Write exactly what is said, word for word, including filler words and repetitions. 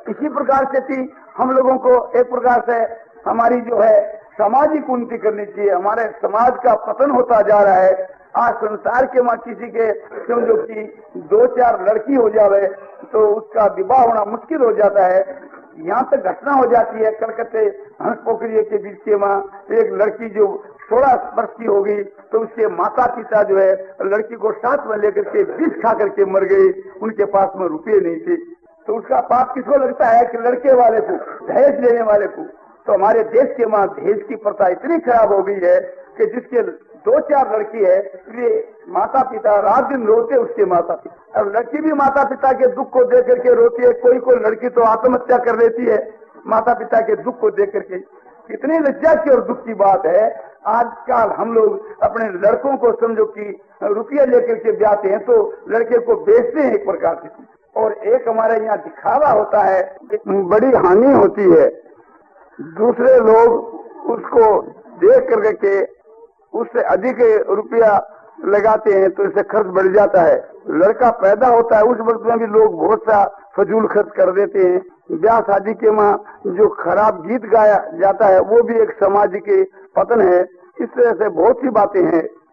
इसी प्रकार से थी हम लोगों को एक प्रकार से हमारी जो है सामाजिक उन्नति करनी चाहिए। हमारे समाज का पतन होता जा रहा है। आज संसार के मां किसी के समझो कि दो चार लड़की हो जावे तो उसका विवाह होना मुश्किल हो जाता है। यहाँ तक घटना हो जाती है कलकत्ते हंस पोखरिया के बीच के मां एक लड़की जो सोलह वर्ष की हो गई तो उसके माता पिता जो है लड़की को साथ में लेकर के विष खा करके मर गए। उनके पास में रुपये नहीं थे तो उसका पाप किसको लगता है कि लड़के वाले को, दहेज लेने वाले को। तो हमारे देश के मां दहेज की प्रथा इतनी खराब हो गई है कि जिसके दो चार लड़की है ये माता पिता रात दिन रोते उसके माता पिता। और लड़की भी माता पिता के दुख को देख करके रोती है। कोई कोई लड़की तो आत्महत्या कर लेती है माता पिता के दुख को देख करके। कितनी लज्जा की और दुख की बात है। आजकल हम लोग अपने लड़कों को समझो कि रुपया लेकर के ब्याहते हैं तो लड़के को बेचते हैं एक प्रकार से। और एक हमारे यहाँ दिखावा होता है, बड़ी हानि होती है। दूसरे लोग उसको देख करके के उससे अधिक रुपया लगाते हैं तो इससे खर्च बढ़ जाता है। लड़का पैदा होता है उस वक्त में भी लोग बहुत सा फजूल खर्च कर देते हैं। ब्याह शादी के मां जो खराब गीत गाया जाता है वो भी एक समाज के पतन है। इस तरह से बहुत सी बातें हैं।